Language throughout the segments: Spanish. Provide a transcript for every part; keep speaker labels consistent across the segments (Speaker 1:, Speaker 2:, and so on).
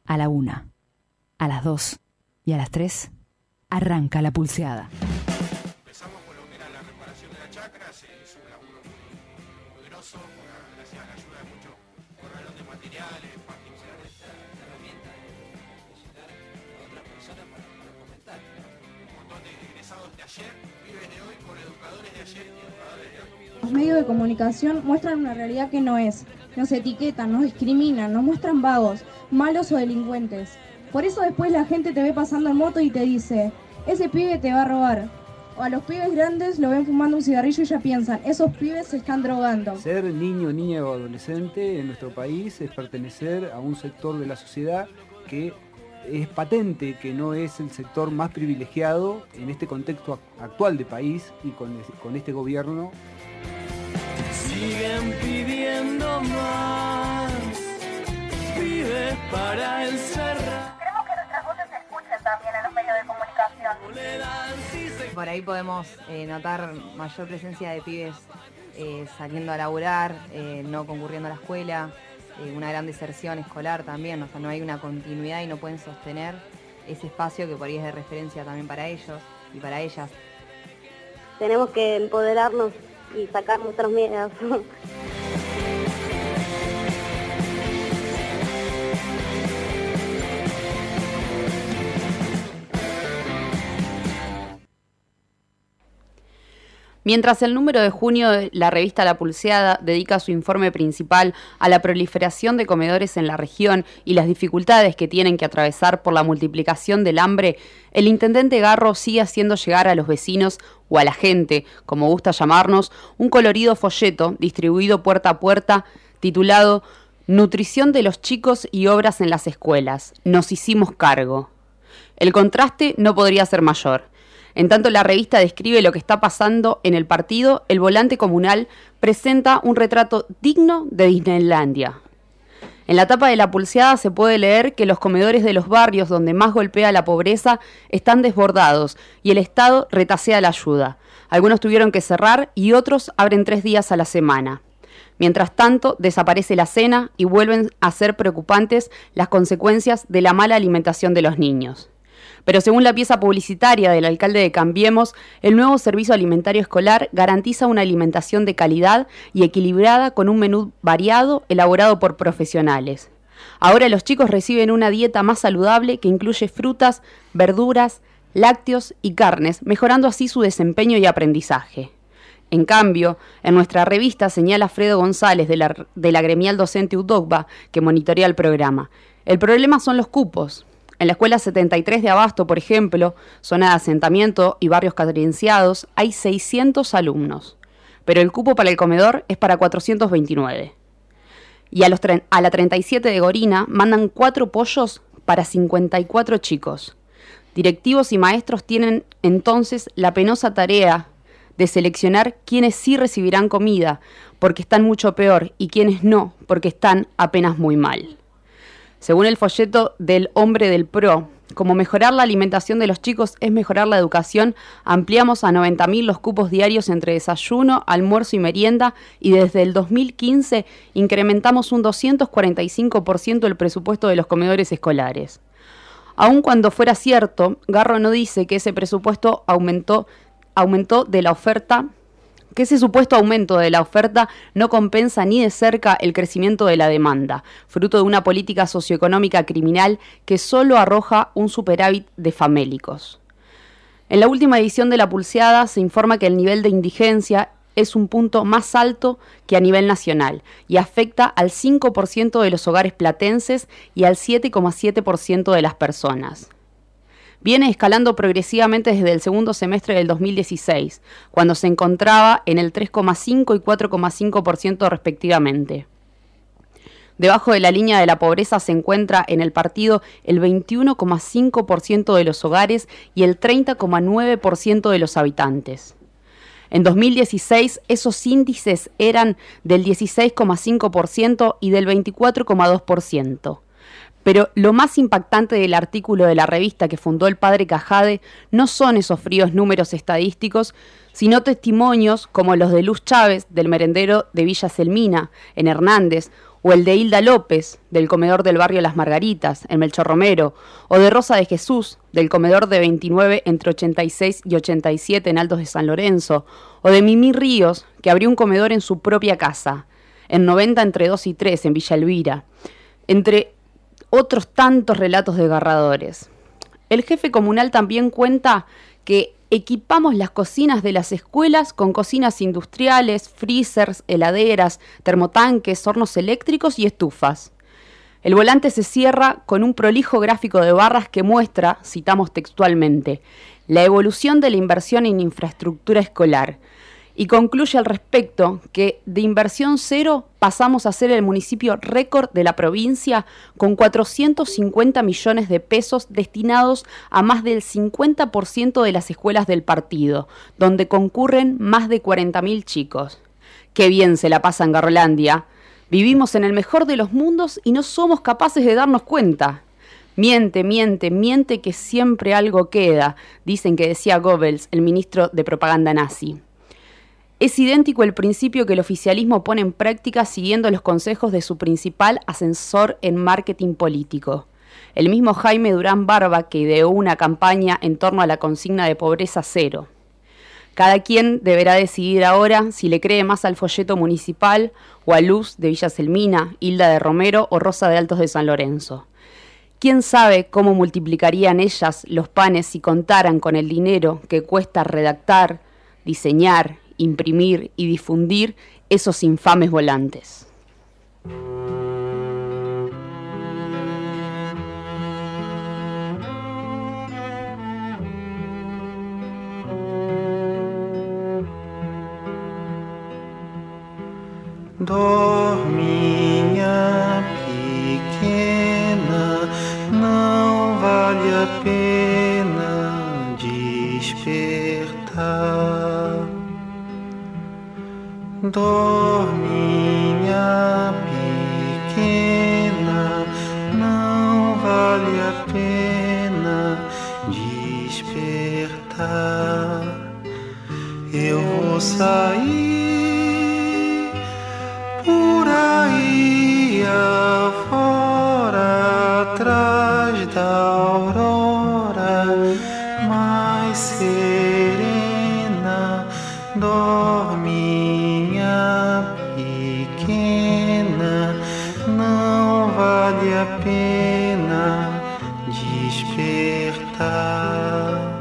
Speaker 1: A la 1, a las 2 y a las 3 arranca la pulseada.
Speaker 2: Empezamos con lo que era la reparación de la chacra, se hizo un laburo muy grosso, gracias a la ayuda de muchos corralón de materiales, particulares. Esta herramienta de llegar a otra persona para comentar. Un montón de egresados de ayer viven de hoy con educadores de ayer y educadores de hoy.
Speaker 3: Los medios de comunicación muestran una realidad que no es. Nos etiquetan, nos discriminan, nos muestran vagos, malos o delincuentes. Por eso después la gente te ve pasando en moto y te dice, ese pibe te va a robar. O a los pibes grandes lo ven fumando un cigarrillo y ya piensan, esos pibes se están drogando.
Speaker 4: Ser niño, niña o adolescente en nuestro país es pertenecer a un sector de la sociedad que es patente que no es el sector más privilegiado en este contexto actual de país y con este gobierno.
Speaker 5: Siguen pidiendo más, pibes para encerrar.
Speaker 6: Queremos que nuestras voces se escuchen también en los medios de comunicación.
Speaker 7: Por ahí podemos notar mayor presencia de pibes saliendo a laburar, no concurriendo a la escuela, una gran deserción escolar también, o sea, no hay una continuidad y no pueden sostener ese espacio que por ahí es de referencia también para ellos y para ellas.
Speaker 8: Tenemos que empoderarnos y sacar nuestros miedos.
Speaker 9: Mientras el número de junio de la revista La Pulseada dedica su informe principal a la proliferación de comedores en la región y las dificultades que tienen que atravesar por la multiplicación del hambre, el intendente Garro sigue haciendo llegar a los vecinos o a la gente, como gusta llamarnos, un colorido folleto distribuido puerta a puerta titulado Nutrición de los chicos y obras en las escuelas. Nos hicimos cargo. El contraste no podría ser mayor. En tanto la revista describe lo que está pasando en el partido, el volante comunal presenta un retrato digno de Disneylandia. En la tapa de La Pulseada se puede leer que los comedores de los barrios donde más golpea la pobreza están desbordados y el Estado retasea la ayuda. Algunos tuvieron que cerrar y otros abren 3 días a la semana. Mientras tanto, desaparece la cena y vuelven a ser preocupantes las consecuencias de la mala alimentación de los niños. Pero según la pieza publicitaria del alcalde de Cambiemos, el nuevo servicio alimentario escolar garantiza una alimentación de calidad y equilibrada con un menú variado elaborado por profesionales. Ahora los chicos reciben una dieta más saludable que incluye frutas, verduras, lácteos y carnes, mejorando así su desempeño y aprendizaje. En cambio, en nuestra revista señala Fredo González de la gremial docente UDOCBA, que monitorea el programa. El problema son los cupos. En la escuela 73 de Abasto, por ejemplo, zona de asentamiento y barrios carenciados, hay 600 alumnos, pero el cupo para el comedor es para 429. Y a la 37 de Gorina mandan 4 pollos para 54 chicos. Directivos y maestros tienen entonces la penosa tarea de seleccionar quiénes sí recibirán comida, porque están mucho peor, y quiénes no, porque están apenas muy mal. Según el folleto del Hombre del Pro, como mejorar la alimentación de los chicos es mejorar la educación, ampliamos a 90.000 los cupos diarios entre desayuno, almuerzo y merienda y desde el 2015 incrementamos un 245% el presupuesto de los comedores escolares. Aun cuando fuera cierto, Garro no dice que ese presupuesto aumentó de la oferta, que ese supuesto aumento de la oferta no compensa ni de cerca el crecimiento de la demanda, fruto de una política socioeconómica criminal que solo arroja un superávit de famélicos. En la última edición de La Pulseada se informa que el nivel de indigencia es un punto más alto que a nivel nacional y afecta al 5% de los hogares platenses y al 7,7% de las personas. Viene escalando progresivamente desde el segundo semestre del 2016, cuando se encontraba en el 3,5 y 4,5% respectivamente. Debajo de la línea de la pobreza se encuentra en el partido el 21,5% de los hogares y el 30,9% de los habitantes. En 2016 esos índices eran del 16,5% y del 24,2%. Pero lo más impactante del artículo de la revista que fundó el padre Cajade no son esos fríos números estadísticos, sino testimonios como los de Luz Chávez, del merendero de Villa Selmina, en Hernández, o el de Hilda López, del comedor del barrio Las Margaritas, en Melchor Romero, o de Rosa de Jesús, del comedor de 29 entre 86 y 87 en Altos de San Lorenzo, o de Mimí Ríos, que abrió un comedor en su propia casa, en 90 entre 2 y 3 en Villa Elvira, entre otros tantos relatos desgarradores. El jefe comunal también cuenta que equipamos las cocinas de las escuelas con cocinas industriales, freezers, heladeras, termotanques, hornos eléctricos y estufas. El volante se cierra con un prolijo gráfico de barras que muestra, citamos textualmente, la evolución de la inversión en infraestructura escolar, y concluye al respecto que de inversión cero pasamos a ser el municipio récord de la provincia con 450 millones de pesos destinados a más del 50% de las escuelas del partido, donde concurren más de 40.000 chicos. Qué bien se la pasa en Garrolandia. Vivimos en el mejor de los mundos y no somos capaces de darnos cuenta. Miente, miente, miente que siempre algo queda, dicen que decía Goebbels, el ministro de propaganda nazi. Es idéntico el principio que el oficialismo pone en práctica siguiendo los consejos de su principal asesor en marketing político. El mismo Jaime Durán Barba que ideó una campaña en torno a la consigna de pobreza cero. Cada quien deberá decidir ahora si le cree más al folleto municipal o a Luz de Villa Selmina, Hilda de Romero o Rosa de Altos de San Lorenzo. ¿Quién sabe cómo multiplicarían ellas los panes si contaran con el dinero que cuesta redactar, diseñar, imprimir y difundir esos infames volantes?
Speaker 10: Dorminha pequena, não vale a pena despertar. Dorminha pequena, não vale a pena despertar. Eu vou sair por aí afora, atrás da aurora mais serena. Dorminha pequena, não vale a pena despertar.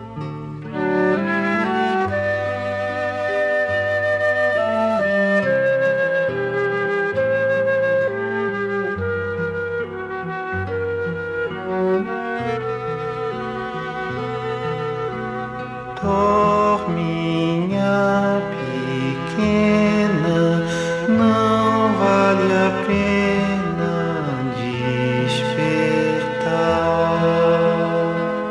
Speaker 10: Dorminha pequena, não vale a pena despertar.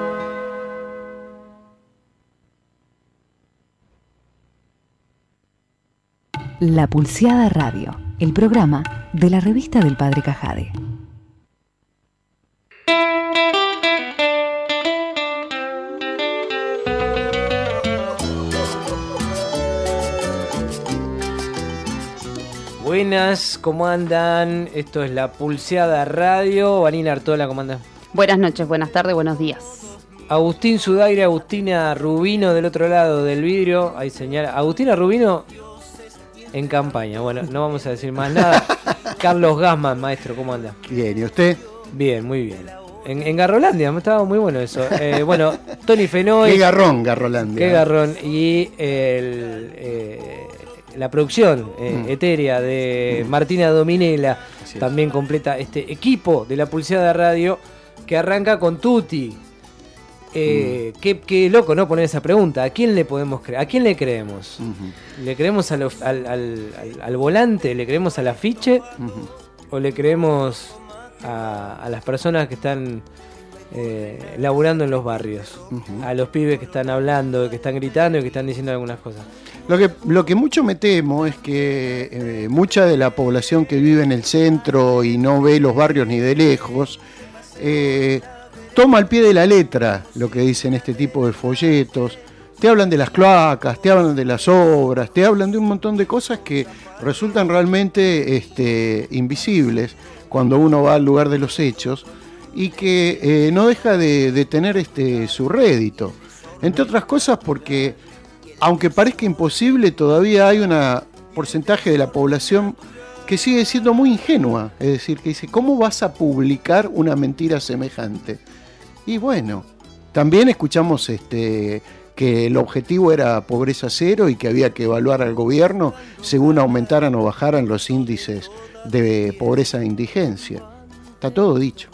Speaker 1: La Pulseada Radio, el programa de la revista del Padre Cajade.
Speaker 11: Buenas, ¿cómo andan? Esto es La Pulseada Radio. Vanina Artola, ¿cómo andan?
Speaker 9: Buenas noches, buenas tardes, buenos días.
Speaker 11: Agustín Sudaire, Agustina Rubino del otro lado del vidrio. Ahí señala. Agustina Rubino en campaña. Bueno, no vamos a decir más nada. Carlos Gassman, maestro, ¿cómo anda?
Speaker 12: Bien, ¿y usted?
Speaker 11: Bien, muy bien. En Garrolandia, me estaba muy bueno eso. Bueno, Tony Fenoy.
Speaker 12: Qué garrón, Garrolandia.
Speaker 11: Qué garrón. Y la producción etérea de Martina Dominela también completa este equipo de La Pulseada Radio que arranca con Tuti. Qué loco, ¿no? Poner esa pregunta. ¿A quién le podemos creer? ¿A quién le creemos? ¿Le creemos al volante? ¿Le creemos al afiche? ¿O le creemos a las personas que están laburando en los barrios? A los pibes que están hablando, que están gritando y que están diciendo algunas cosas.
Speaker 12: Lo que mucho me temo es que mucha de la población que vive en el centro y no ve los barrios ni de lejos, toma al pie de la letra lo que dicen este tipo de folletos, te hablan de las cloacas, te hablan de las obras, te hablan de un montón de cosas que resultan realmente invisibles cuando uno va al lugar de los hechos y que no deja de tener su rédito. Entre otras cosas porque, aunque parezca imposible, todavía hay un porcentaje de la población que sigue siendo muy ingenua, es decir, que dice, ¿cómo vas a publicar una mentira semejante? Y bueno, también escuchamos que el objetivo era pobreza cero y que había que evaluar al gobierno según aumentaran o bajaran los índices de pobreza e indigencia. Está todo dicho.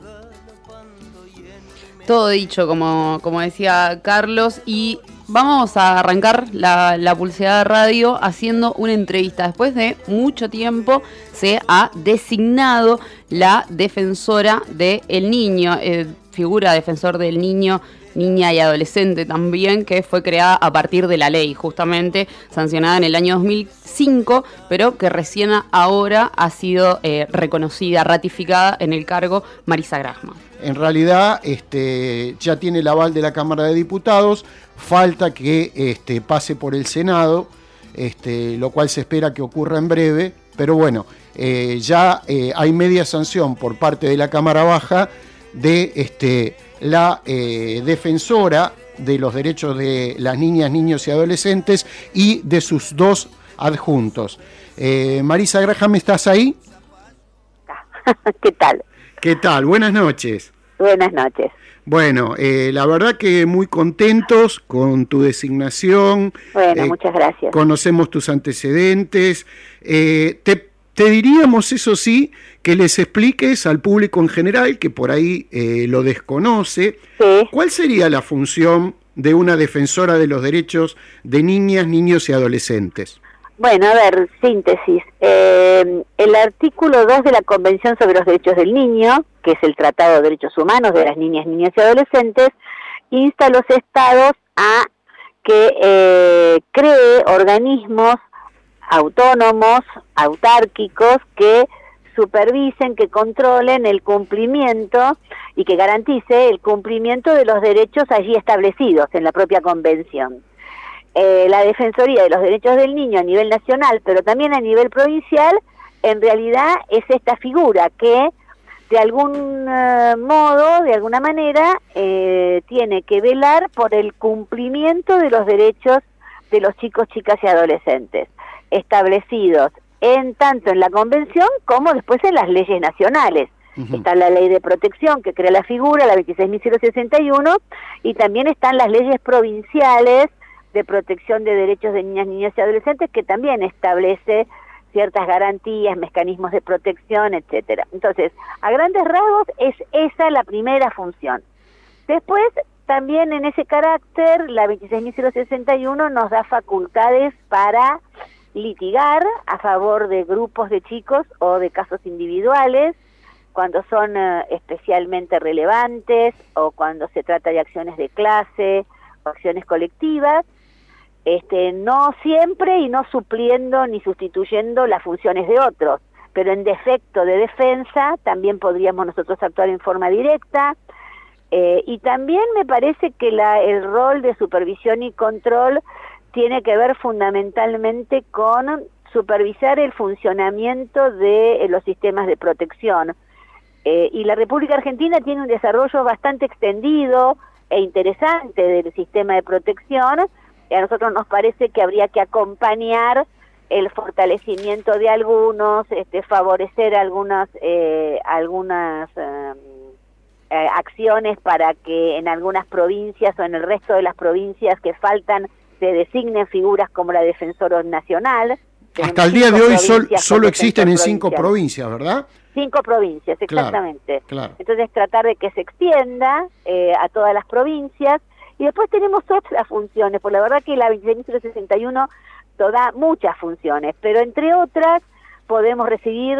Speaker 9: Todo dicho, como decía Carlos, y vamos a arrancar la Pulseada Radio haciendo una entrevista. Después de mucho tiempo se ha designado la defensora del niño, figura defensor del niño, niña y adolescente también, que fue creada a partir de la ley, justamente sancionada en el año 2005, pero que recién ahora ha sido reconocida, ratificada en el cargo Marisa Graham.
Speaker 12: En realidad ya tiene el aval de la Cámara de Diputados, falta que pase por el Senado, lo cual se espera que ocurra en breve, pero bueno, ya hay media sanción por parte de la Cámara Baja de la defensora de los derechos de las niñas, niños y adolescentes y de sus dos adjuntos. Marisa Graham, ¿estás ahí?
Speaker 13: ¿Qué tal?
Speaker 12: ¿Qué tal? Buenas noches.
Speaker 13: Buenas noches.
Speaker 12: Bueno, la verdad que muy contentos con tu designación.
Speaker 13: Bueno, muchas gracias.
Speaker 12: Conocemos tus antecedentes. Te diríamos, eso sí, que les expliques al público en general, que por ahí lo desconoce,
Speaker 13: sí.
Speaker 12: ¿Cuál sería la función de una defensora de los derechos de niñas, niños y adolescentes?
Speaker 13: Bueno, a ver, síntesis. El artículo 2 de la Convención sobre los Derechos del Niño, que es el Tratado de Derechos Humanos de las Niñas, Niños y Adolescentes, insta a los estados a que cree organismos autónomos, autárquicos, que supervisen, que controlen el cumplimiento y que garantice el cumplimiento de los derechos allí establecidos en la propia Convención. La Defensoría de los Derechos del Niño a nivel nacional, pero también a nivel provincial, en realidad es esta figura que de algún modo, de alguna manera, tiene que velar por el cumplimiento de los derechos de los chicos, chicas y adolescentes, establecidos tanto en la Convención como después en las leyes nacionales. Está la Ley de Protección que crea la figura, la 26.061, y también están las leyes provinciales de protección de derechos de niñas, niños y adolescentes, que también establece ciertas garantías, mecanismos de protección, etcétera. Entonces, a grandes rasgos es esa la primera función. Después, también en ese carácter, la 26.061 nos da facultades para litigar a favor de grupos de chicos o de casos individuales, cuando son especialmente relevantes o cuando se trata de acciones de clase o acciones colectivas, no siempre y no supliendo ni sustituyendo las funciones de otros, pero en defecto de defensa también podríamos nosotros actuar en forma directa, y también me parece que el rol de supervisión y control tiene que ver fundamentalmente con supervisar el funcionamiento de los sistemas de protección, y la República Argentina tiene un desarrollo bastante extendido e interesante del sistema de protección, y a nosotros nos parece que habría que acompañar el fortalecimiento de algunos, favorecer algunas acciones para que en algunas provincias o en el resto de las provincias que faltan se designen figuras como la Defensora Nacional.
Speaker 12: Hasta el día de hoy solo existen en 5 provincias, ¿verdad?
Speaker 13: 5 provincias, exactamente.
Speaker 12: Claro.
Speaker 13: Entonces tratar de que se extienda a todas las provincias. Y después tenemos otras funciones, por la verdad que la 26.061 da muchas funciones, pero entre otras podemos recibir,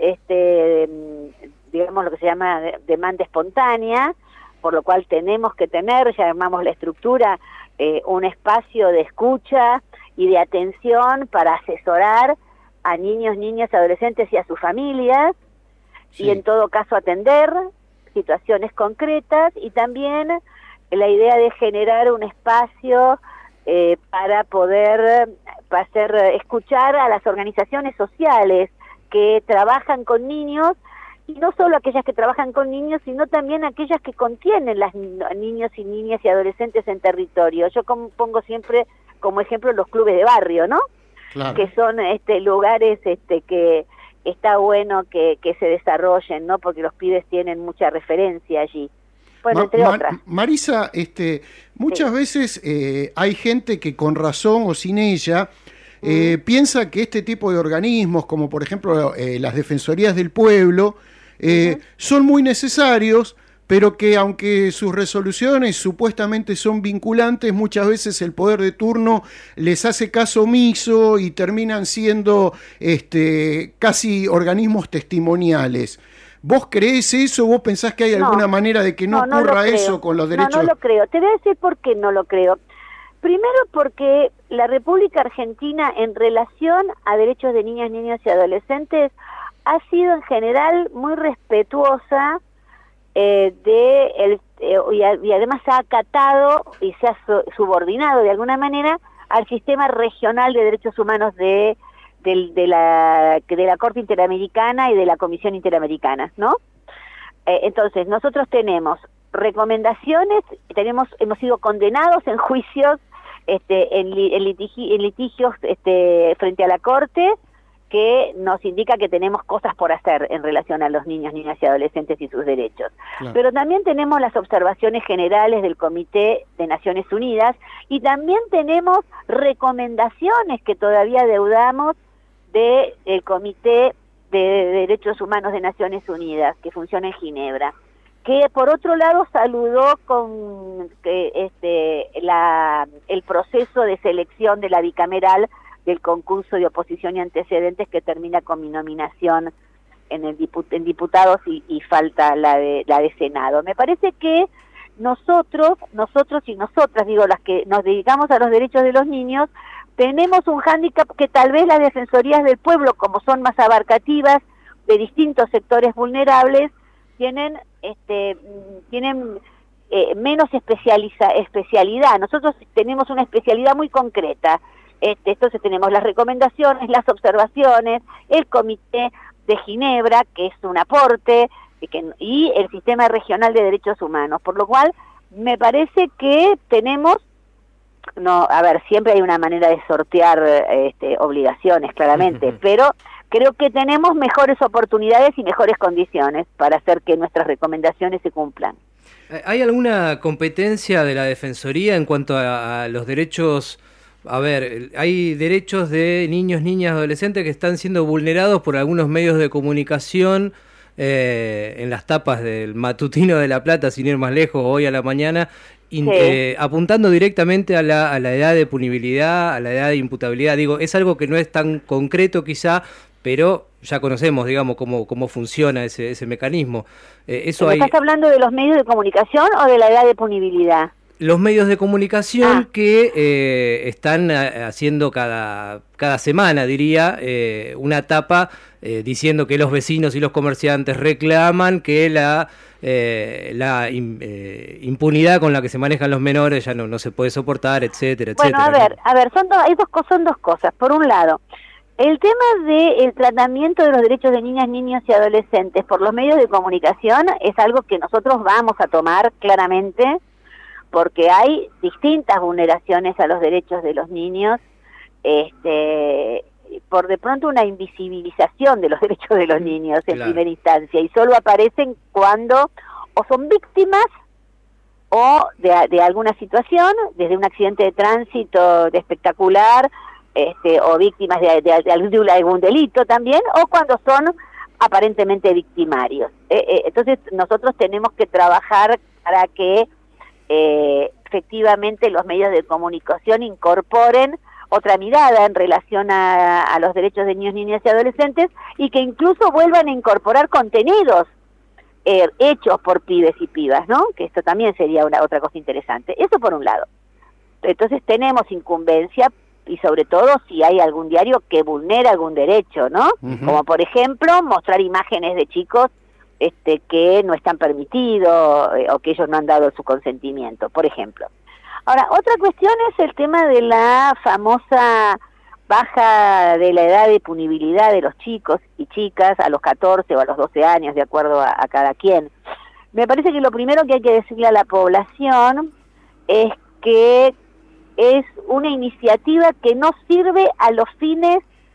Speaker 13: digamos lo que se llama demanda espontánea, por lo cual tenemos que tener, ya llamamos la estructura, un espacio de escucha y de atención para asesorar a niños, niñas, adolescentes y a sus familias, sí. Y en todo caso atender situaciones concretas, y también la idea de generar un espacio para poder escuchar a las organizaciones sociales que trabajan con niños, y no solo aquellas que trabajan con niños, sino también aquellas que contienen las niños y niñas y adolescentes en territorio. Yo pongo siempre como ejemplo los clubes de barrio, ¿no? Claro. Que son lugares que está bueno que se desarrollen, ¿no? Porque los pibes tienen mucha referencia allí. Bueno, entre otras.
Speaker 12: Marisa, muchas veces hay gente que con razón o sin ella piensa que este tipo de organismos, como por ejemplo las Defensorías del Pueblo, son muy necesarios, pero que aunque sus resoluciones supuestamente son vinculantes, muchas veces el poder de turno les hace caso omiso y terminan siendo casi organismos testimoniales. ¿Vos creés eso? ¿Vos pensás que hay alguna manera de que no ocurra eso con los derechos?
Speaker 13: No lo creo. Te voy a decir por qué no lo creo. Primero porque la República Argentina en relación a derechos de niñas, niños y adolescentes ha sido en general muy respetuosa y además ha acatado y se ha subordinado de alguna manera al sistema regional de derechos humanos de la Corte Interamericana y de la Comisión Interamericana, ¿no? Entonces, nosotros tenemos recomendaciones, hemos sido condenados en juicios, en litigios frente a la Corte, que nos indica que tenemos cosas por hacer en relación a los niños, niñas y adolescentes y sus derechos. Claro. Pero también tenemos las observaciones generales del Comité de Naciones Unidas y también tenemos recomendaciones que todavía deudamos del Comité de Derechos Humanos de Naciones Unidas, que funciona en Ginebra, que por otro lado saludó con el proceso de selección de la bicameral del concurso de oposición y antecedentes, que termina con mi nominación en diputados y falta la de Senado. Me parece que nosotros y nosotras, digo, las que nos dedicamos a los derechos de los niños, tenemos un hándicap que tal vez las defensorías del pueblo, como son más abarcativas de distintos sectores vulnerables, tienen menos especialidad. Nosotros tenemos una especialidad muy concreta. Entonces tenemos las recomendaciones, las observaciones, el Comité de Ginebra, que es un aporte, y el Sistema Regional de Derechos Humanos. Por lo cual, me parece que tenemos, siempre hay una manera de sortear obligaciones, claramente, pero creo que tenemos mejores oportunidades y mejores condiciones para hacer que nuestras recomendaciones se cumplan.
Speaker 11: ¿Hay alguna competencia de la Defensoría en cuanto a los derechos? A ver, hay derechos de niños, niñas, adolescentes que están siendo vulnerados por algunos medios de comunicación, en las tapas del matutino de La Plata, sin ir más lejos, hoy a la mañana, apuntando directamente a la edad de punibilidad, a la edad de imputabilidad. Digo, es algo que no es tan concreto quizá, pero ya conocemos, digamos, cómo funciona ese mecanismo.
Speaker 13: ¿Estás hablando de los medios de comunicación o de la edad de punibilidad?
Speaker 11: Los medios de comunicación que están haciendo cada semana, diría, una tapa diciendo que los vecinos y los comerciantes reclaman que la impunidad con la que se manejan los menores ya no se puede soportar, etcétera, etcétera.
Speaker 13: Bueno, a ver, son dos cosas. Por un lado, el tema del tratamiento de los derechos de niñas, niños y adolescentes por los medios de comunicación es algo que nosotros vamos a tomar claramente, porque hay distintas vulneraciones a los derechos de los niños, por de pronto una invisibilización de los derechos de los niños en primera instancia, y solo aparecen cuando o son víctimas o de alguna situación, desde un accidente de tránsito espectacular, o víctimas de algún delito también, o cuando son aparentemente victimarios. Entonces nosotros tenemos que trabajar para que efectivamente los medios de comunicación incorporen otra mirada en relación a los derechos de niños, niñas y adolescentes, y que incluso vuelvan a incorporar contenidos hechos por pibes y pibas, ¿no? Que esto también sería otra cosa interesante. Eso por un lado. Entonces tenemos incumbencia, y sobre todo si hay algún diario que vulnera algún derecho, ¿no? Como por ejemplo mostrar imágenes de chicos que no están permitidos, o que ellos no han dado su consentimiento, por ejemplo. Ahora, otra cuestión es el tema de la famosa baja de la edad de punibilidad de los chicos y chicas a los 14 o a los 12 años, de acuerdo a cada quien. Me parece que lo primero que hay que decirle a la población es que es una iniciativa que no sirve a los fines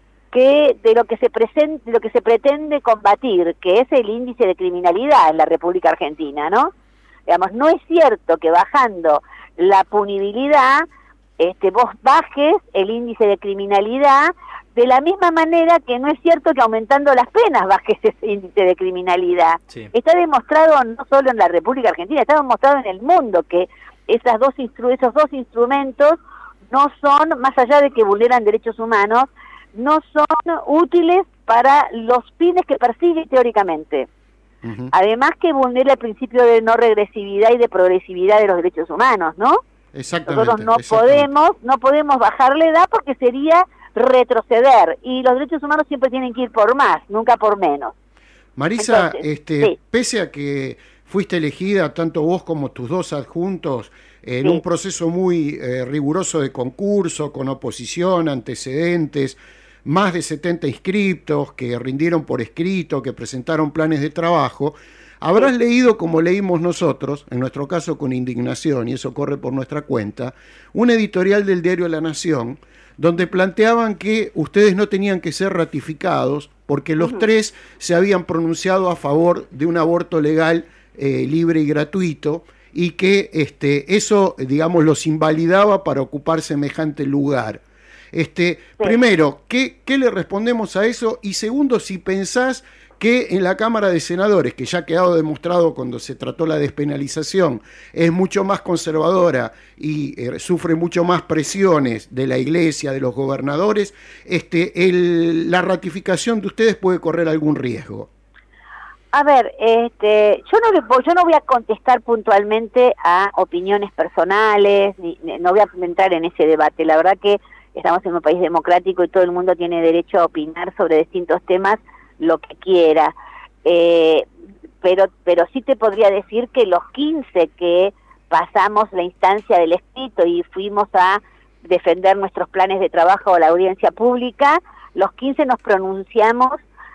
Speaker 13: de lo que se pretende combatir, que es el índice de criminalidad en la República Argentina, ¿no? Digamos, no es cierto que bajando la punibilidad vos bajes el índice de criminalidad, de la misma manera que no es cierto que aumentando las penas bajes ese índice de criminalidad.
Speaker 11: Sí.
Speaker 13: Está demostrado no solo en la República Argentina, está demostrado en el mundo que esos dos instrumentos no son, más allá de que vulneran derechos humanos, no son útiles para los fines que persigue teóricamente. Uh-huh. Además que vulnera el principio de no regresividad y de progresividad de los derechos humanos, ¿no?
Speaker 12: Exactamente.
Speaker 13: Nosotros no podemos bajar la edad porque sería retroceder, y los derechos humanos siempre tienen que ir por más, nunca por menos.
Speaker 12: Marisa,
Speaker 13: Entonces, sí.
Speaker 12: Pese a que fuiste elegida, tanto vos como tus dos adjuntos, en un proceso muy riguroso de concurso, con oposición, antecedentes, más de 70 inscriptos que rindieron por escrito, que presentaron planes de trabajo, habrás leído, como leímos nosotros, en nuestro caso con indignación, y eso corre por nuestra cuenta, un editorial del diario La Nación, donde planteaban que ustedes no tenían que ser ratificados porque los tres se habían pronunciado a favor de un aborto legal, libre y gratuito, y que eso, digamos, los invalidaba para ocupar semejante lugar. Primero, ¿qué le respondemos a eso? Y segundo, si pensás que en la Cámara de Senadores, que ya ha quedado demostrado cuando se trató la despenalización, es mucho más conservadora y sufre mucho más presiones de la Iglesia, de los gobernadores, la ratificación de ustedes puede correr algún riesgo.
Speaker 13: A ver, yo no voy a contestar puntualmente a opiniones personales, no voy a entrar en ese debate. La verdad que estamos en un país democrático y todo el mundo tiene derecho a opinar sobre distintos temas lo que quiera, pero sí te podría decir que los 15 que pasamos la instancia del escrito y fuimos a defender nuestros planes de trabajo a la audiencia pública, los 15 nos pronunciamos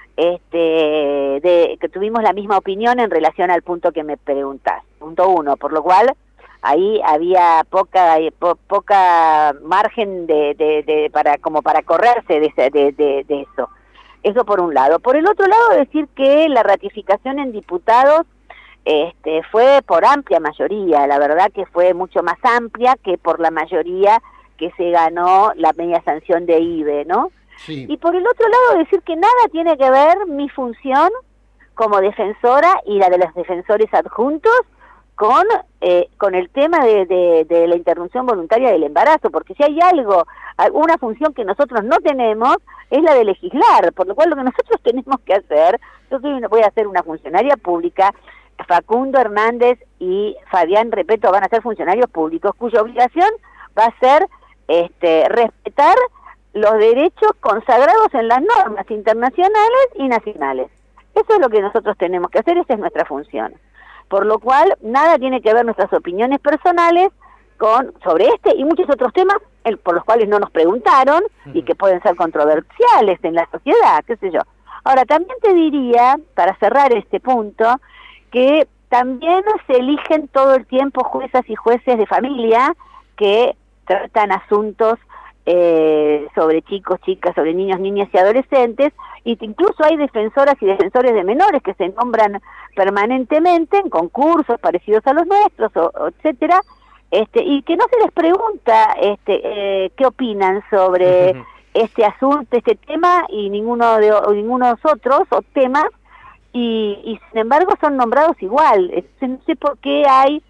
Speaker 13: que tuvimos la misma opinión en relación al punto que me preguntás, punto 1, por lo cual ahí había poca margen para correrse de eso. Eso por un lado. Por el otro lado, decir que la ratificación en diputados fue por amplia mayoría, la verdad que fue mucho más amplia que por la mayoría que se ganó la media sanción de IBE, ¿no? Sí. Y por el otro lado, decir que nada tiene que ver mi función como defensora y la de los defensores adjuntos con el tema de la interrupción voluntaria del embarazo, porque si hay alguna función que nosotros no tenemos, es la de legislar, por lo cual lo que nosotros tenemos que hacer, voy a ser una funcionaria pública, Facundo Hernández y Fabián Repeto van a ser funcionarios públicos, cuya obligación va a ser respetar los derechos consagrados en las normas internacionales y nacionales. Eso es lo que nosotros tenemos que hacer, esa es nuestra función. Por lo cual, nada tiene que ver nuestras opiniones personales sobre este y muchos otros temas por los cuales no nos preguntaron y que pueden ser controversiales en la sociedad, qué sé yo. Ahora, también te diría, para cerrar este punto, que también se eligen todo el tiempo juezas y jueces de familia que tratan asuntos sobre chicos, chicas, sobre niños, niñas y adolescentes, y incluso hay defensoras y defensores de menores que se nombran permanentemente en concursos parecidos a los nuestros, etcétera, y que no se les pregunta qué opinan sobre este asunto, este tema y ninguno de los otros temas, y sin embargo son nombrados igual. No sé por qué hay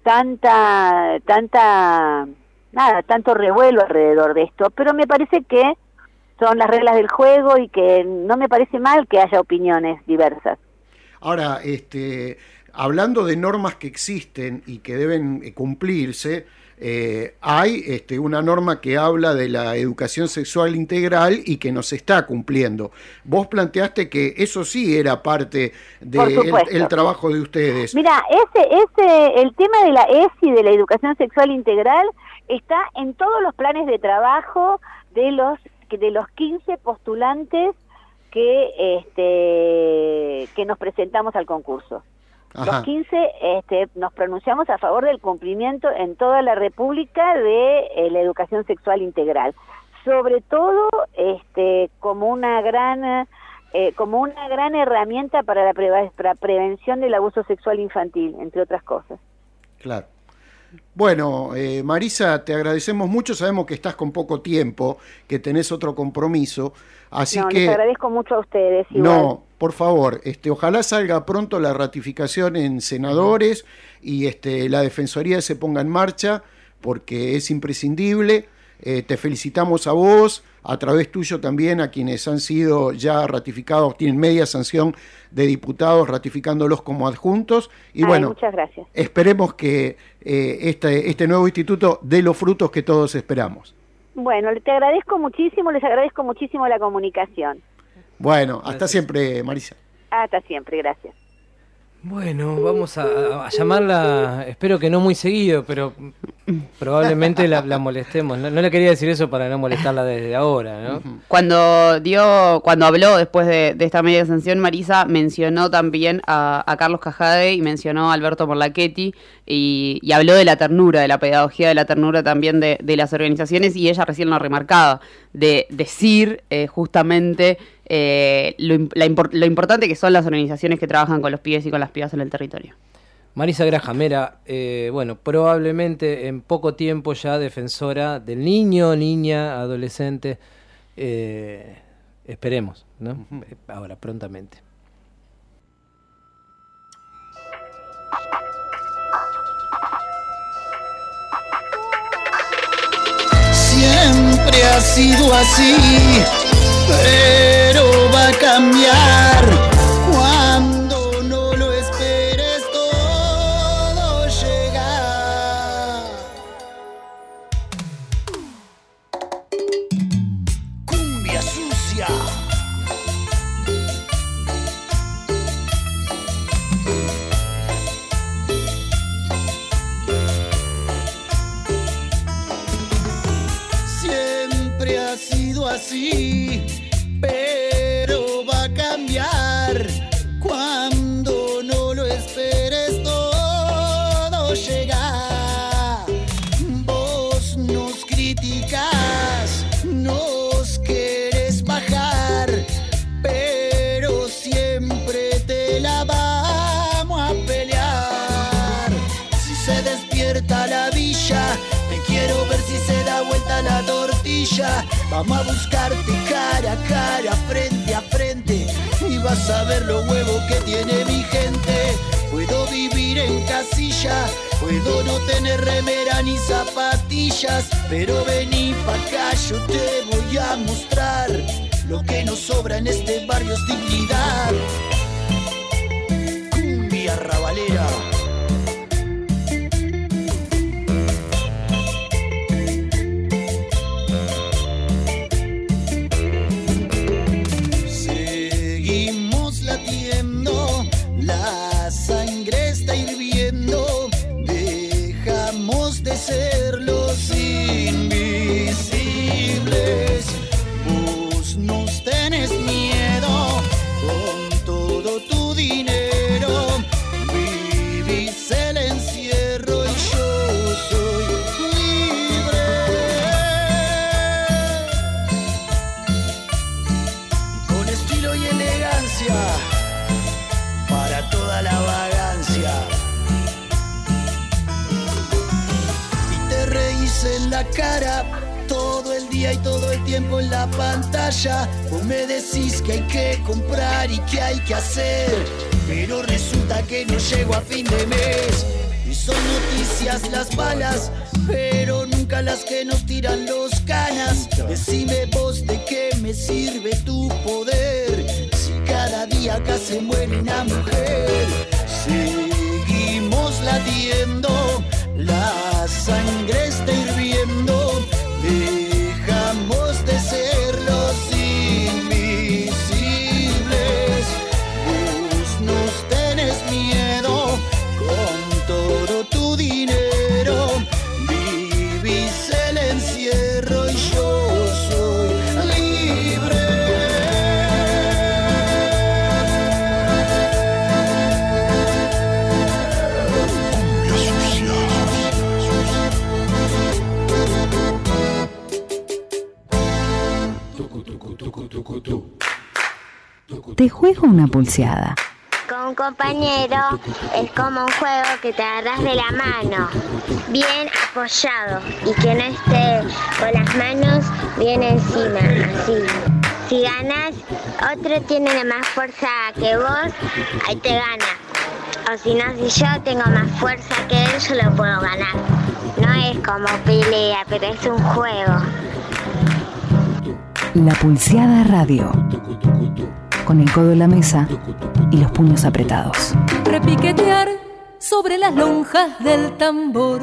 Speaker 13: tanto revuelo alrededor de esto, pero me parece que son las reglas del juego y que no me parece mal que haya opiniones diversas.
Speaker 12: Ahora, hablando de normas que existen y que deben cumplirse, hay una norma que habla de la educación sexual integral y que no se está cumpliendo. Vos planteaste que eso sí era parte del trabajo de ustedes.
Speaker 13: Mira, el tema de la ESI, de la educación sexual integral, está en todos los planes de trabajo de los 15 postulantes que nos presentamos al concurso. Ajá. Los 15 nos pronunciamos a favor del cumplimiento en toda la República de la educación sexual integral, sobre todo como una gran herramienta para la prevención del abuso sexual infantil, entre otras cosas.
Speaker 12: Claro. Bueno, Marisa, te agradecemos mucho, sabemos que estás con poco tiempo, que tenés otro compromiso, así que...
Speaker 13: les agradezco mucho a ustedes. Igual.
Speaker 12: No, por favor, ojalá salga pronto la ratificación en senadores y la Defensoría se ponga en marcha, porque es imprescindible. Te felicitamos a vos, a través tuyo también a quienes han sido ya ratificados, tienen media sanción de diputados ratificándolos como adjuntos. Y bueno,
Speaker 13: muchas gracias.
Speaker 12: Esperemos que este nuevo instituto dé los frutos que todos esperamos.
Speaker 13: Bueno, te agradezco muchísimo, les agradezco muchísimo la comunicación.
Speaker 12: Bueno, hasta siempre, Marisa.
Speaker 13: Hasta siempre, gracias.
Speaker 11: Bueno, vamos a llamarla, espero que no muy seguido, pero probablemente la molestemos. No le quería decir eso para no molestarla desde ahora, ¿no?
Speaker 9: Cuando habló después de esta media sanción, Marisa mencionó también a Carlos Cajade y mencionó a Alberto Morlachetti y habló de la ternura, de la pedagogía de la ternura también de las organizaciones, y ella recién lo remarcaba, de decir justamente lo importante que son las organizaciones que trabajan con los pibes y con las pibas en el territorio.
Speaker 11: Marisa Grajamera, probablemente en poco tiempo ya defensora del niño, niña, adolescente, esperemos, ¿no? Ahora, prontamente.
Speaker 14: Siempre ha sido así, pero va a cambiar cuando no lo esperes, todo llega. Cumbia sucia. Siempre ha sido así, pero va a cambiar cuando no lo esperes, todo llega. Vos nos criticás, nos querés bajar, pero siempre te la vamos a pelear. Si se despierta la villa, te quiero ver si se da vuelta la tortilla. Vamos a buscarte cara a cara, frente a frente, y vas a ver lo huevos que tiene mi gente. Puedo vivir en casilla, puedo no tener remera ni zapatillas, pero vení pa' acá, yo te voy a mostrar. Lo que nos sobra en este barrio es dignidad. Cumbia rabalera. La sangre está hirviendo, dejamos de ser los invisibles. Vos nos tenés miedo con todo tu dinero, vivís el encierro y yo soy libre. Con estilo y elegancia, para toda la vagancia. Y te reís en la cara todo el día y todo el tiempo en la pantalla. Vos me decís que hay que comprar y que hay que hacer, pero resulta que no llego a fin de mes. Y son noticias las malas, pero nunca las que nos tiran los canas. Decime vos de qué me sirve tu poder, si cada día acá se muere una mujer. Sí. haciendo, la sangre está hirviendo, dejamos de ser los invisibles. Vos nos tenés miedo con todo tu dinero, vivís el encierro y yo soy libre.
Speaker 1: Te juego una pulseada.
Speaker 15: Con un compañero es como un juego que te agarras de la mano, bien apoyado, y que no esté con las manos bien encima, así. Si ganas, otro tiene más fuerza que vos, ahí te gana. O si no, si yo tengo más fuerza que él, yo lo puedo ganar. No es como pelea, pero es un juego.
Speaker 1: La Pulseada Radio. Con el codo en la mesa y los puños apretados.
Speaker 16: Repiquetear sobre las lonjas del tambor.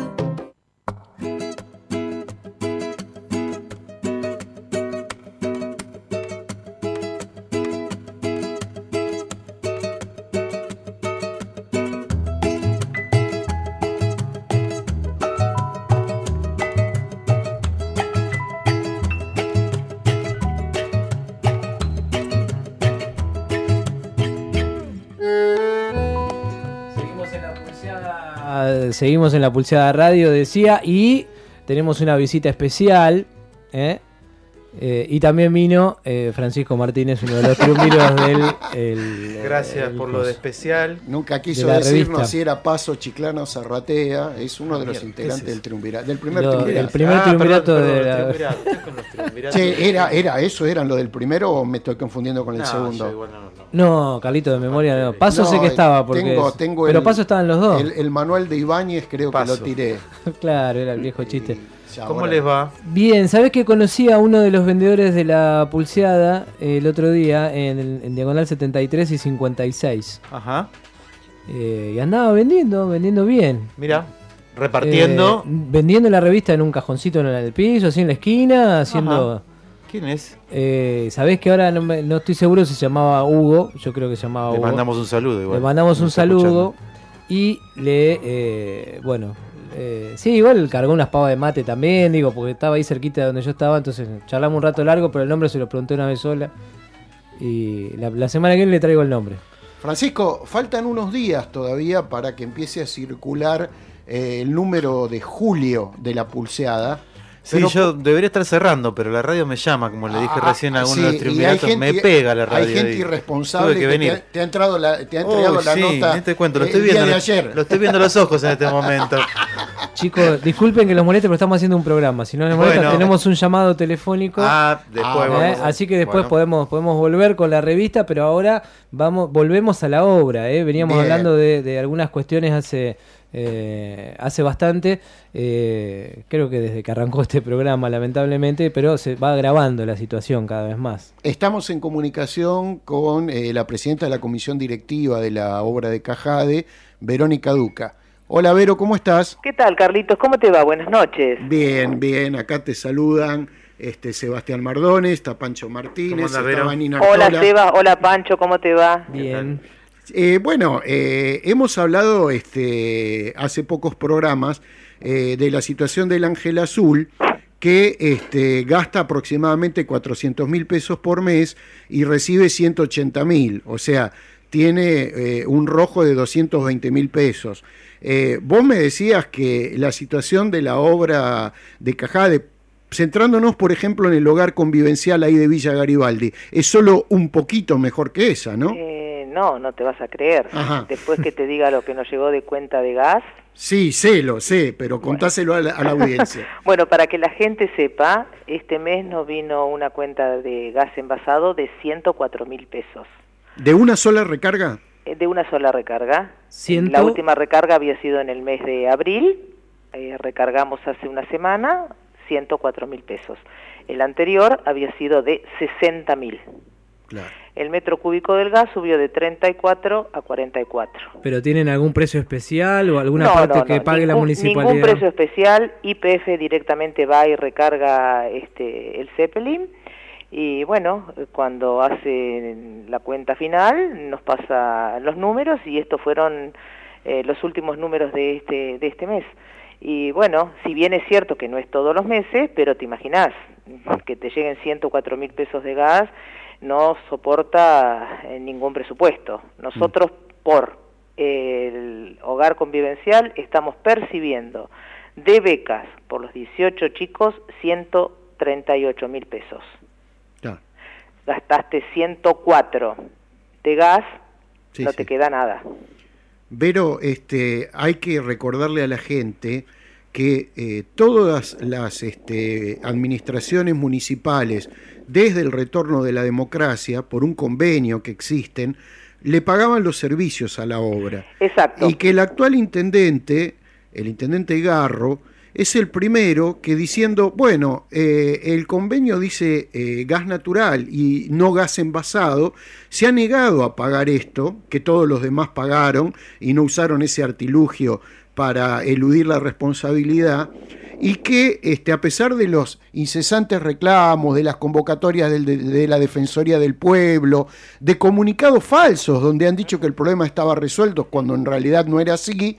Speaker 11: Seguimos en la Pulseada Radio, decía, y tenemos una visita especial, y también vino Francisco Martínez, uno de los triunviros del...
Speaker 17: Gracias por lo de especial.
Speaker 12: Nunca quiso
Speaker 11: de
Speaker 12: decirnos
Speaker 11: revista.
Speaker 12: si era Paso, Chiclana o Zarratea. Es uno de los integrantes del triunvirato. Del primer
Speaker 11: El
Speaker 12: triunvirato.
Speaker 11: primer triunvirato
Speaker 17: perdón,
Speaker 11: de
Speaker 17: los
Speaker 11: la...
Speaker 17: triunviratos. Estoy con los triunviratos.
Speaker 12: Che, ¿era eso? ¿Eran lo del primero o me estoy confundiendo con el segundo?
Speaker 17: yo igual no.
Speaker 11: No, Carlito, de memoria no. Paso
Speaker 12: No,
Speaker 11: sé que estaba, porque
Speaker 12: tengo
Speaker 11: pero Paso estaban los dos.
Speaker 12: El manual de Ibáñez creo
Speaker 17: Paso.
Speaker 12: que lo tiré.
Speaker 11: Claro, era el viejo chiste.
Speaker 17: ¿Cómo les va?
Speaker 11: Bien, ¿sabés que conocí a uno de los vendedores de la Pulseada el otro día en Diagonal 73 y 56?
Speaker 17: Ajá.
Speaker 11: Y andaba vendiendo bien.
Speaker 17: Mira, repartiendo.
Speaker 11: Vendiendo la revista en un cajoncito en el piso, así en la esquina, haciendo...
Speaker 17: Ajá. ¿Quién es?
Speaker 11: Sabés que ahora no estoy seguro si se llamaba Hugo, yo creo que se llamaba
Speaker 17: Le
Speaker 11: Hugo.
Speaker 17: mandamos un saludo igual.
Speaker 11: Le mandamos un
Speaker 17: Nos está
Speaker 11: saludo
Speaker 17: escuchando.
Speaker 11: y sí, igual cargó unas pavas de mate también, digo, porque estaba ahí cerquita de donde yo estaba, entonces charlamos un rato largo, pero el nombre se lo pregunté una vez sola y la semana que viene le traigo el nombre.
Speaker 12: Francisco, faltan unos días todavía para que empiece a circular el número de julio de la Pulseada.
Speaker 17: Sí,
Speaker 12: Pero,
Speaker 17: yo debería estar cerrando, pero la radio me llama, como le dije recién a alguno de los
Speaker 12: sí, y
Speaker 17: triunviratos, me pega la radio.
Speaker 12: Hay gente
Speaker 17: ahí.
Speaker 12: irresponsable
Speaker 17: Tuve que venir.
Speaker 12: te ha entregado la
Speaker 17: sí,
Speaker 12: nota
Speaker 17: ni te cuento, lo
Speaker 12: el
Speaker 17: estoy
Speaker 12: día
Speaker 17: viendo,
Speaker 12: de ayer.
Speaker 17: lo estoy viendo a los ojos en este momento.
Speaker 11: Chicos, disculpen que los moleste, pero estamos haciendo un programa. Si no les molesta,
Speaker 17: Bueno.
Speaker 11: tenemos un llamado telefónico.
Speaker 17: Después vamos.
Speaker 11: Así que después
Speaker 17: Bueno.
Speaker 11: podemos volver con la revista, pero ahora volvemos a la obra. Veníamos
Speaker 12: Bien.
Speaker 11: hablando de algunas cuestiones hace bastante. Creo que desde que arrancó este programa, lamentablemente, pero se va agravando la situación cada vez más.
Speaker 12: Estamos en comunicación con la presidenta de la comisión directiva de la obra de Cajade, Verónica Duca. Hola Vero, ¿cómo estás?
Speaker 18: ¿Qué tal, Carlitos? ¿Cómo te va? Buenas noches.
Speaker 12: Bien, acá te saludan Sebastián Mardones, está Pancho Martínez,
Speaker 17: ¿Cómo anda,
Speaker 12: está
Speaker 17: Vero?
Speaker 12: Vanina
Speaker 18: Hola,
Speaker 12: Artola.
Speaker 18: Seba. Hola, Pancho. ¿Cómo te va?
Speaker 11: Bien.
Speaker 12: Hemos hablado hace pocos programas de la situación del Ángel Azul, que gasta aproximadamente 400.000 pesos por mes y recibe 180.000, o sea, tiene un rojo de 220.000 pesos. Vos me decías que la situación de la obra de Cajade, centrándonos por ejemplo en el hogar convivencial ahí de Villa Garibaldi, es solo un poquito mejor que esa, ¿no?
Speaker 18: No te vas a creer.
Speaker 12: Ajá.
Speaker 18: Después que te diga lo que nos llegó de cuenta de gas.
Speaker 12: Sí, lo sé, pero contáselo a la audiencia.
Speaker 18: Bueno, para que la gente sepa, este mes nos vino una cuenta de gas envasado de 104.000 pesos.
Speaker 12: ¿De una sola recarga?
Speaker 18: De una sola recarga. La última recarga había sido en el mes de abril, recargamos hace una semana, 104.000 pesos. El anterior había sido de 60.000.
Speaker 12: Claro.
Speaker 18: el metro cúbico del gas subió de 34 a 44.
Speaker 11: ¿Pero tienen algún precio especial o alguna parte que pague la municipalidad?
Speaker 18: Ningún precio especial. YPF directamente va y recarga el Zeppelin. Y bueno, cuando hace la cuenta final nos pasa los números y estos fueron los últimos números de este mes. Y bueno, si bien es cierto que no es todos los meses, pero te imaginás que te lleguen 104.000 pesos de gas, no soporta ningún presupuesto. Nosotros por el hogar convivencial estamos percibiendo de becas por los 18 chicos 138.000 pesos. Gastaste 104 de gas, no te queda nada.
Speaker 12: Vero, hay que recordarle a la gente que todas las administraciones municipales, desde el retorno de la democracia, por un convenio que existen, le pagaban los servicios a la obra.
Speaker 18: Exacto.
Speaker 12: Y que el actual intendente, el intendente Garro, es el primero que diciendo, bueno, el convenio dice gas natural y no gas envasado, se ha negado a pagar esto, que todos los demás pagaron y no usaron ese artilugio para eludir la responsabilidad, y que a pesar de los incesantes reclamos, de las convocatorias de la Defensoría del Pueblo, de comunicados falsos donde han dicho que el problema estaba resuelto cuando en realidad no era así,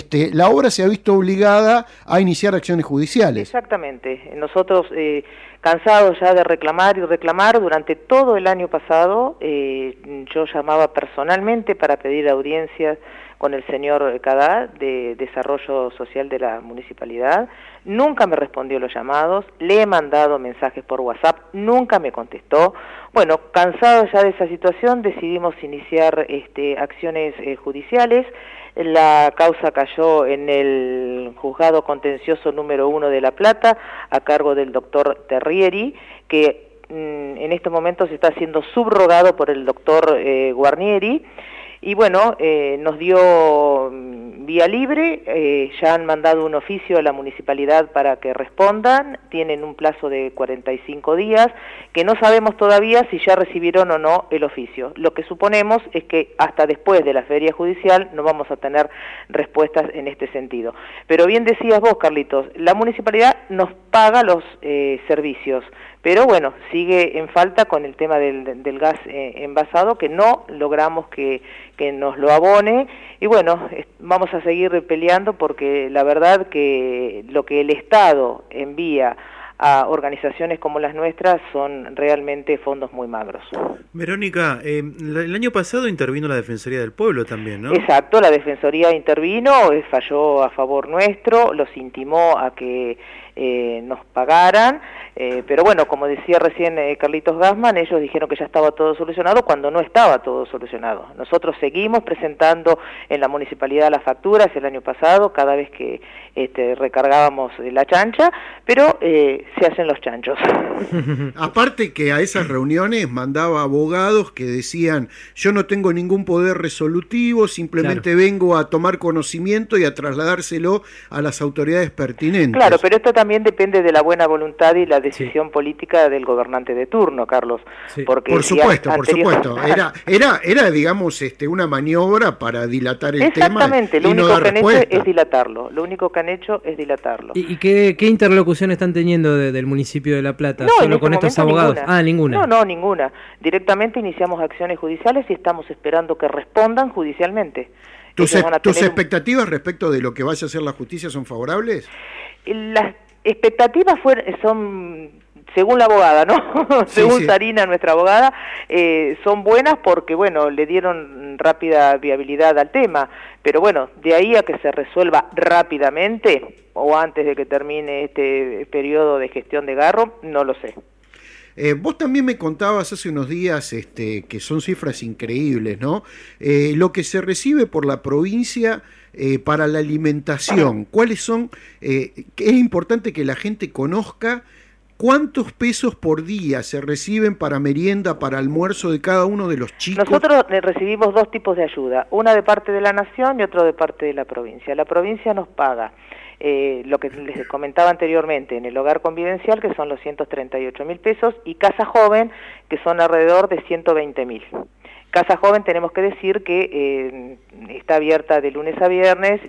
Speaker 12: la obra se ha visto obligada a iniciar acciones judiciales.
Speaker 18: Exactamente. Nosotros, cansados ya de reclamar y reclamar, durante todo el año pasado, yo llamaba personalmente para pedir audiencias con el señor Cadá de Desarrollo Social de la Municipalidad. Nunca me respondió los llamados, le he mandado mensajes por WhatsApp, nunca me contestó. Bueno, cansados ya de esa situación, decidimos iniciar acciones judiciales. La causa cayó en el juzgado contencioso número 1 de La Plata, a cargo del doctor Terrieri, que en este momento se está siendo subrogado por el doctor Guarnieri. Y bueno, nos dio vía libre, ya han mandado un oficio a la municipalidad para que respondan, tienen un plazo de 45 días, que no sabemos todavía si ya recibieron o no el oficio. Lo que suponemos es que hasta después de la feria judicial no vamos a tener respuestas en este sentido. Pero bien decías vos, Carlitos, la municipalidad nos paga los servicios, pero bueno, sigue en falta con el tema del gas envasado, que no logramos que nos lo abone, y bueno, vamos a seguir peleando porque la verdad que lo que el Estado envía a organizaciones como las nuestras son realmente fondos muy magros.
Speaker 17: Verónica, el año pasado intervino la Defensoría del Pueblo también, ¿no?
Speaker 18: Exacto, la Defensoría intervino, falló a favor nuestro, los intimó a que nos pagaran, pero bueno, como decía recién Carlitos Gassman, ellos dijeron que ya estaba todo solucionado cuando no estaba todo solucionado. Nosotros seguimos presentando en la municipalidad las facturas el año pasado, cada vez que recargábamos la chancha, pero se hacen los chanchos.
Speaker 12: Aparte que a esas reuniones mandaba abogados que decían, yo no tengo ningún poder resolutivo, simplemente vengo a tomar conocimiento y a trasladárselo a las autoridades pertinentes.
Speaker 18: Claro, pero esto también depende de la buena voluntad y la decisión política del gobernante de turno, Carlos.
Speaker 12: Sí.
Speaker 18: Porque
Speaker 12: por supuesto. Era digamos, una maniobra para dilatar el tema.
Speaker 18: Exactamente, lo único que han hecho es dilatarlo. Lo único que han hecho es dilatarlo.
Speaker 11: ¿Y qué interlocución están teniendo del municipio de La Plata?
Speaker 18: No,
Speaker 11: ¿Solo con estos abogados?
Speaker 18: Ninguna.
Speaker 11: Ninguna.
Speaker 18: No, ninguna. Directamente iniciamos acciones judiciales y estamos esperando que respondan judicialmente.
Speaker 12: ¿Tus expectativas respecto de lo que vaya a hacer la justicia son favorables?
Speaker 18: Las expectativas son, según la abogada, ¿no? Según Sarina, nuestra abogada, son buenas porque, bueno, le dieron rápida viabilidad al tema, pero bueno, de ahí a que se resuelva rápidamente o antes de que termine este periodo de gestión de Garro, no lo sé.
Speaker 12: Vos también me contabas hace unos días que son cifras increíbles, ¿no? Lo que se recibe por la provincia para la alimentación. ¿Cuáles son? Es importante que la gente conozca ¿cuántos pesos por día se reciben para merienda, para almuerzo de cada uno de los chicos?
Speaker 18: Nosotros recibimos dos tipos de ayuda, una de parte de la Nación y otra de parte de la provincia. La provincia nos paga lo que les comentaba anteriormente, en el hogar convivencial, que son los 138.000 pesos, y Casa Joven, que son alrededor de 120.000. Casa Joven tenemos que decir que está abierta de lunes a viernes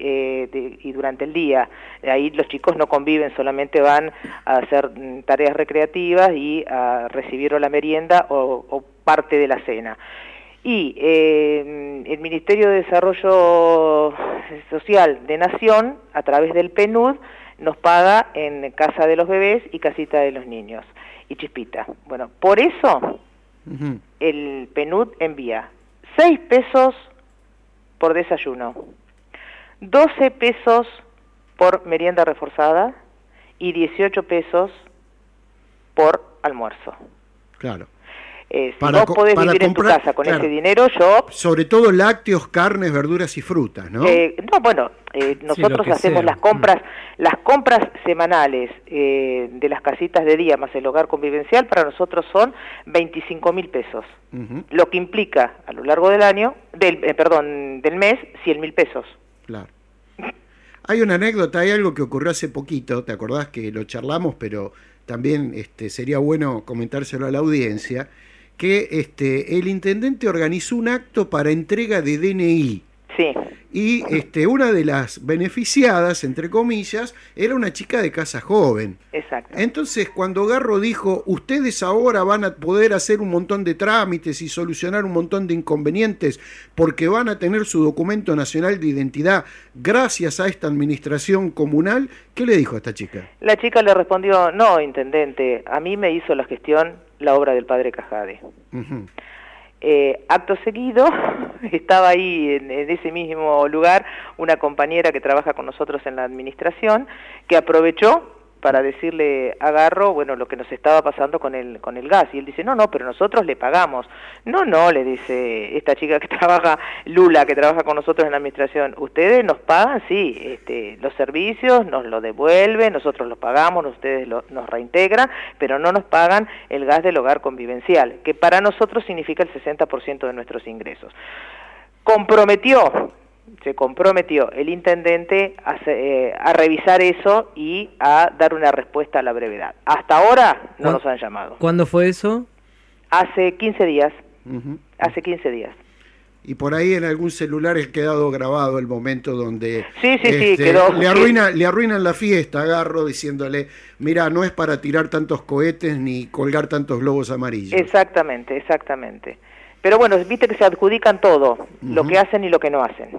Speaker 18: y durante el día. Ahí los chicos no conviven, solamente van a hacer tareas recreativas y a recibir o la merienda o parte de la cena. Y el Ministerio de Desarrollo Social de Nación, a través del PNUD, nos paga en Casa de los Bebés y Casita de los Niños y Chispita. Bueno, por eso el PNUD envía 6 pesos por desayuno, 12 pesos por merienda reforzada y 18 pesos por almuerzo.
Speaker 12: Claro.
Speaker 18: Si vos podés vivir en tu casa con ese dinero, yo...
Speaker 12: Sobre todo lácteos, carnes, verduras y frutas, ¿no?
Speaker 18: Nosotros hacemos las compras semanales de las casitas de día más el hogar convivencial, para nosotros son 25.000 pesos. Lo que implica a lo largo del año, del mes, 100.000 pesos.
Speaker 12: Claro. Hay una anécdota, hay algo que ocurrió hace poquito, ¿te acordás que lo charlamos? Pero también sería bueno comentárselo a la audiencia, que el intendente organizó un acto para entrega de DNI.
Speaker 18: Sí.
Speaker 12: Y una de las beneficiadas, entre comillas, era una chica de Casa Joven.
Speaker 18: Exacto.
Speaker 12: Entonces, cuando Garro dijo, ustedes ahora van a poder hacer un montón de trámites y solucionar un montón de inconvenientes porque van a tener su documento nacional de identidad gracias a esta administración comunal, ¿qué le dijo a esta chica?
Speaker 18: La chica le respondió, no, intendente, a mí me hizo la gestión la obra del padre Cajade. Acto seguido, estaba ahí en ese mismo lugar una compañera que trabaja con nosotros en la administración, que aprovechó para decirle a Garro, bueno, lo que nos estaba pasando con el gas, y él dice, no, pero nosotros le pagamos. No, le dice esta chica que trabaja, Lula, que trabaja con nosotros en la administración, ustedes nos pagan, sí, los servicios nos lo devuelven, nosotros los pagamos, ustedes nos reintegran, pero no nos pagan el gas del hogar convivencial, que para nosotros significa el 60% de nuestros ingresos. Se comprometió el intendente a revisar eso y a dar una respuesta a la brevedad. Hasta ahora no nos han llamado.
Speaker 11: ¿Cuándo fue eso?
Speaker 18: Hace 15 días. Hace 15 días.
Speaker 12: Y por ahí en algún celular ha quedado grabado el momento donde
Speaker 18: sí, quedó,
Speaker 12: le arruinan la fiesta a Garro diciéndole, mira, no es para tirar tantos cohetes ni colgar tantos globos amarillos.
Speaker 18: Exactamente. Pero bueno, viste que se adjudican todo, lo que hacen y lo que no hacen.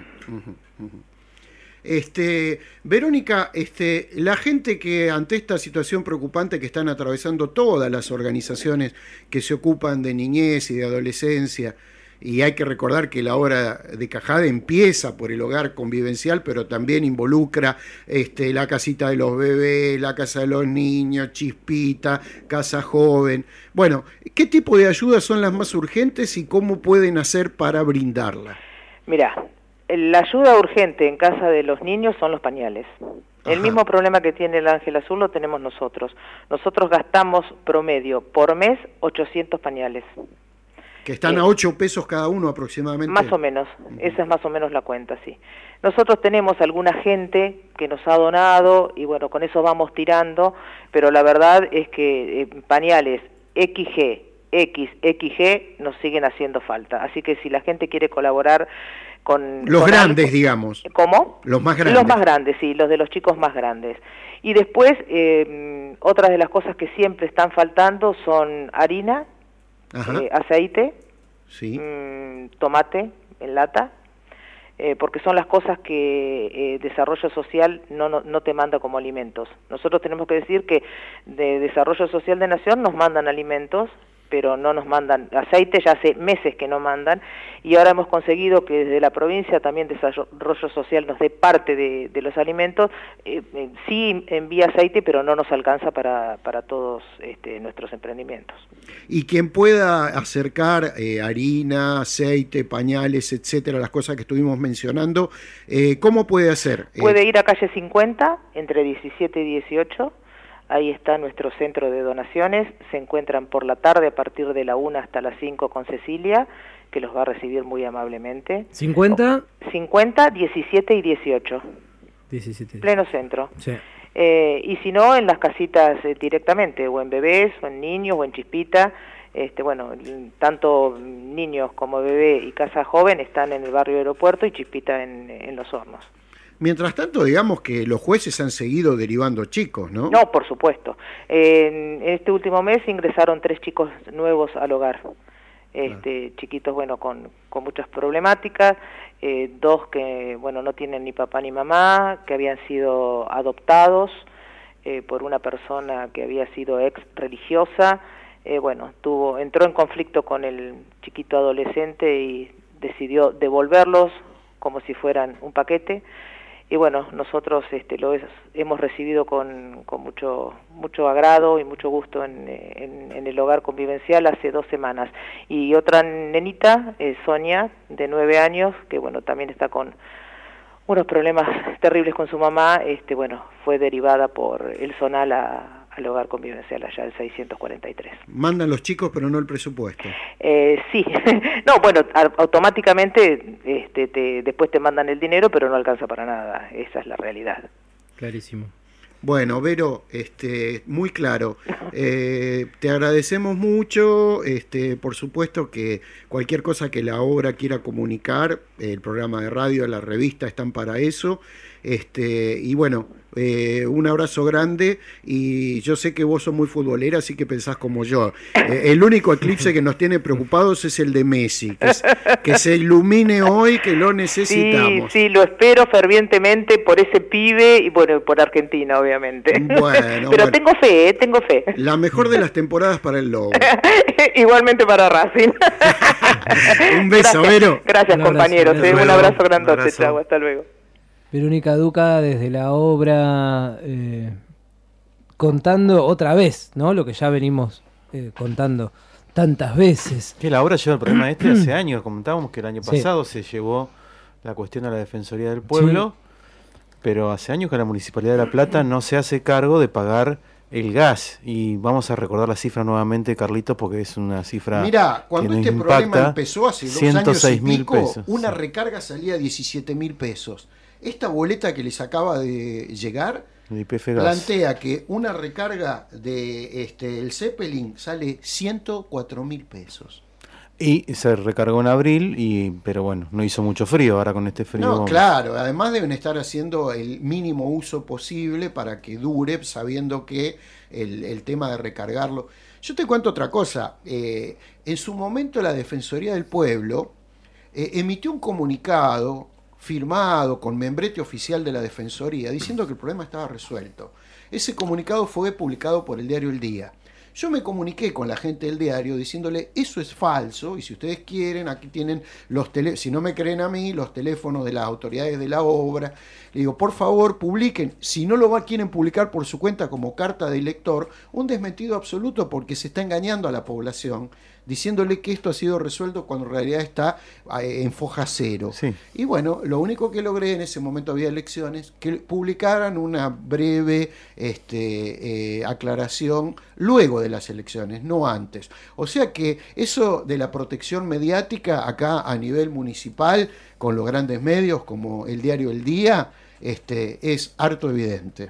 Speaker 12: Verónica, la gente que ante esta situación preocupante que están atravesando todas las organizaciones que se ocupan de niñez y de adolescencia, y hay que recordar que la obra de Cajade empieza por el hogar convivencial, pero también involucra la casita de los bebés, la casa de los niños, Chispita, Casa Joven. Bueno, ¿qué tipo de ayudas son las más urgentes y cómo pueden hacer para brindarla?
Speaker 18: Mira, la ayuda urgente en casa de los niños son los pañales. El mismo problema que tiene el Ángel Azul lo tenemos nosotros. Nosotros gastamos promedio por mes 800 pañales.
Speaker 12: Que están a 8 pesos cada uno aproximadamente.
Speaker 18: Más o menos, esa es más o menos la cuenta, sí. Nosotros tenemos alguna gente que nos ha donado y bueno, con eso vamos tirando, pero la verdad es que pañales XG nos siguen haciendo falta. Así que si la gente quiere colaborar con...
Speaker 12: Los grandes, digamos.
Speaker 18: ¿Cómo?
Speaker 12: Los más grandes.
Speaker 18: Los más grandes, sí, los de los chicos más grandes. Y después, otras de las cosas que siempre están faltando son harina, aceite,
Speaker 12: sí.
Speaker 18: Tomate en lata, porque son las cosas que Desarrollo Social no te manda como alimentos. Nosotros tenemos que decir que de Desarrollo Social de Nación nos mandan alimentos, pero no nos mandan aceite, ya hace meses que no mandan, y ahora hemos conseguido que desde la provincia también Desarrollo Social nos dé parte de los alimentos. Sí envía aceite, pero no nos alcanza para todos nuestros emprendimientos.
Speaker 12: Y quien pueda acercar harina, aceite, pañales, etcétera, las cosas que estuvimos mencionando, ¿cómo puede hacer?
Speaker 18: Puede ir a calle 50, entre 17 y 18, ahí está nuestro centro de donaciones, se encuentran por la tarde a partir de la 1 hasta las 5 con Cecilia, que los va a recibir muy amablemente.
Speaker 11: 50,
Speaker 18: 17 y 18.
Speaker 11: 17.
Speaker 18: Pleno centro.
Speaker 11: Sí.
Speaker 18: Y si no, en las casitas directamente, o en bebés, o en niños, o en Chispita. Bueno, tanto niños como bebé y casa joven están en el barrio Aeropuerto y Chispita en Los Hornos.
Speaker 12: Mientras tanto, digamos que los jueces han seguido derivando chicos, ¿no?
Speaker 18: No, por supuesto. En este último mes ingresaron 3 chicos nuevos al hogar. Chiquitos, bueno, con muchas problemáticas, 2 que, bueno, no tienen ni papá ni mamá, que habían sido adoptados por una persona que había sido ex religiosa, entró en conflicto con el chiquito adolescente y decidió devolverlos como si fueran un paquete. Y bueno, nosotros hemos recibido con mucho agrado y mucho gusto en el hogar convivencial hace 2 semanas. Y otra nenita, Sonia, de 9 años, que bueno, también está con unos problemas terribles con su mamá, fue derivada por el SONAL al hogar convivencial allá del 643.
Speaker 12: Mandan los chicos, pero no el presupuesto.
Speaker 18: Sí, no, bueno, automáticamente después te mandan el dinero, pero no alcanza para nada, esa es la realidad.
Speaker 11: Clarísimo.
Speaker 12: Bueno, Vero, muy claro. Te agradecemos mucho. Por supuesto que cualquier cosa que la obra quiera comunicar, el programa de radio, la revista están para eso. Y bueno, un abrazo grande, y yo sé que vos sos muy futbolera, así que pensás como yo. El único eclipse que nos tiene preocupados es el de Messi, que se ilumine hoy, que lo necesitamos.
Speaker 18: Sí, lo espero fervientemente por ese pibe y por Argentina, obviamente.
Speaker 12: Bueno,
Speaker 18: pero tengo fe.
Speaker 12: La mejor de las temporadas para el Lobo.
Speaker 18: Igualmente para Racing.
Speaker 12: Un beso,
Speaker 18: gracias,
Speaker 12: Vero.
Speaker 18: Gracias, compañeros. Un abrazo grandote. Chau, hasta luego.
Speaker 11: Verónica Duca, desde la obra, contando otra vez, ¿no? Lo que ya venimos contando tantas veces.
Speaker 17: Que la obra lleva el problema hace años. Comentábamos que el año pasado se llevó la cuestión a la Defensoría del Pueblo, pero hace años que la Municipalidad de La Plata no se hace cargo de pagar el gas. Y vamos a recordar la cifra nuevamente, Carlitos, porque es una cifra.
Speaker 12: Mirá, cuando
Speaker 17: que
Speaker 12: este
Speaker 17: nos
Speaker 12: problema
Speaker 17: impacta,
Speaker 12: empezó hace 2 años y pico, pesos, una recarga salía a 17.000 pesos. Esta boleta que les acaba de llegar plantea que una recarga de el Zeppelin sale 104.000 pesos.
Speaker 17: Y se recargó en abril, pero bueno, no hizo mucho frío ahora con este frío.
Speaker 12: No, claro, además deben estar haciendo el mínimo uso posible para que dure, sabiendo que el tema de recargarlo. Yo te cuento otra cosa. En su momento la Defensoría del Pueblo emitió un comunicado firmado con membrete oficial de la Defensoría diciendo que el problema estaba resuelto. Ese comunicado fue publicado por el diario El Día. Yo me comuniqué con la gente del diario diciéndole, eso es falso, y si ustedes quieren, aquí tienen los teléfonos, si no me creen a mí, los teléfonos de las autoridades de la obra. Le digo, por favor, publiquen, si no lo quieren publicar por su cuenta como carta de lector, un desmentido absoluto, porque se está engañando a la población, diciéndole que esto ha sido resuelto cuando en realidad está en foja cero.
Speaker 17: Sí.
Speaker 12: Y bueno, lo único que logré, en ese momento había elecciones, que publicaran una breve aclaración luego de las elecciones, no antes. O sea que eso de la protección mediática acá a nivel municipal, con los grandes medios como el diario El Día, es harto evidente.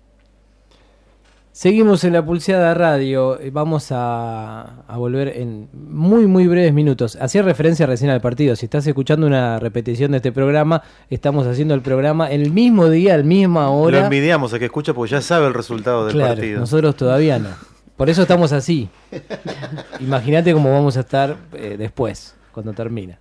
Speaker 11: Seguimos en La Pulseada Radio, vamos a volver en muy breves minutos. Hacía referencia recién al partido, si estás escuchando una repetición de este programa, estamos haciendo el programa el mismo día, a la misma hora.
Speaker 17: Lo envidiamos a que escucha porque ya sabe el resultado del partido.
Speaker 11: Nosotros todavía no. Por eso estamos así. Imagínate cómo vamos a estar después, cuando termina.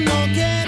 Speaker 14: no quiero